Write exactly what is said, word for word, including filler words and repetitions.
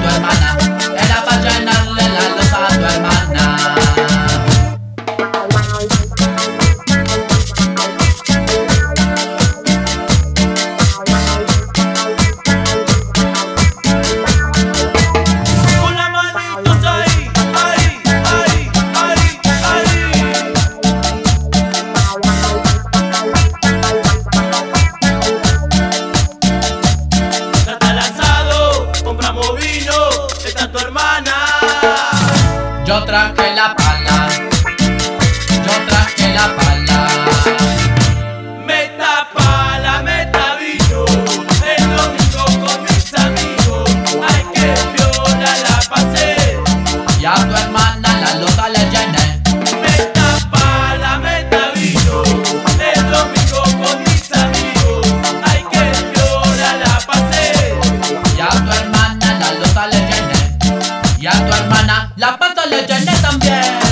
hermana, era para llenarle la losa a tu hermana. Yo traje la pala, yo traje la pala. Meta pala, meta vino, el domingo con mis amigos. Ay, que viola la pasé, Y a tu hermana la losa le llené. meta pala, meta vino, el domingo con mis amigos. Ay, que viola la pasé, Y a tu hermana la losa le llené. Y a tu hermana la pata le llené también.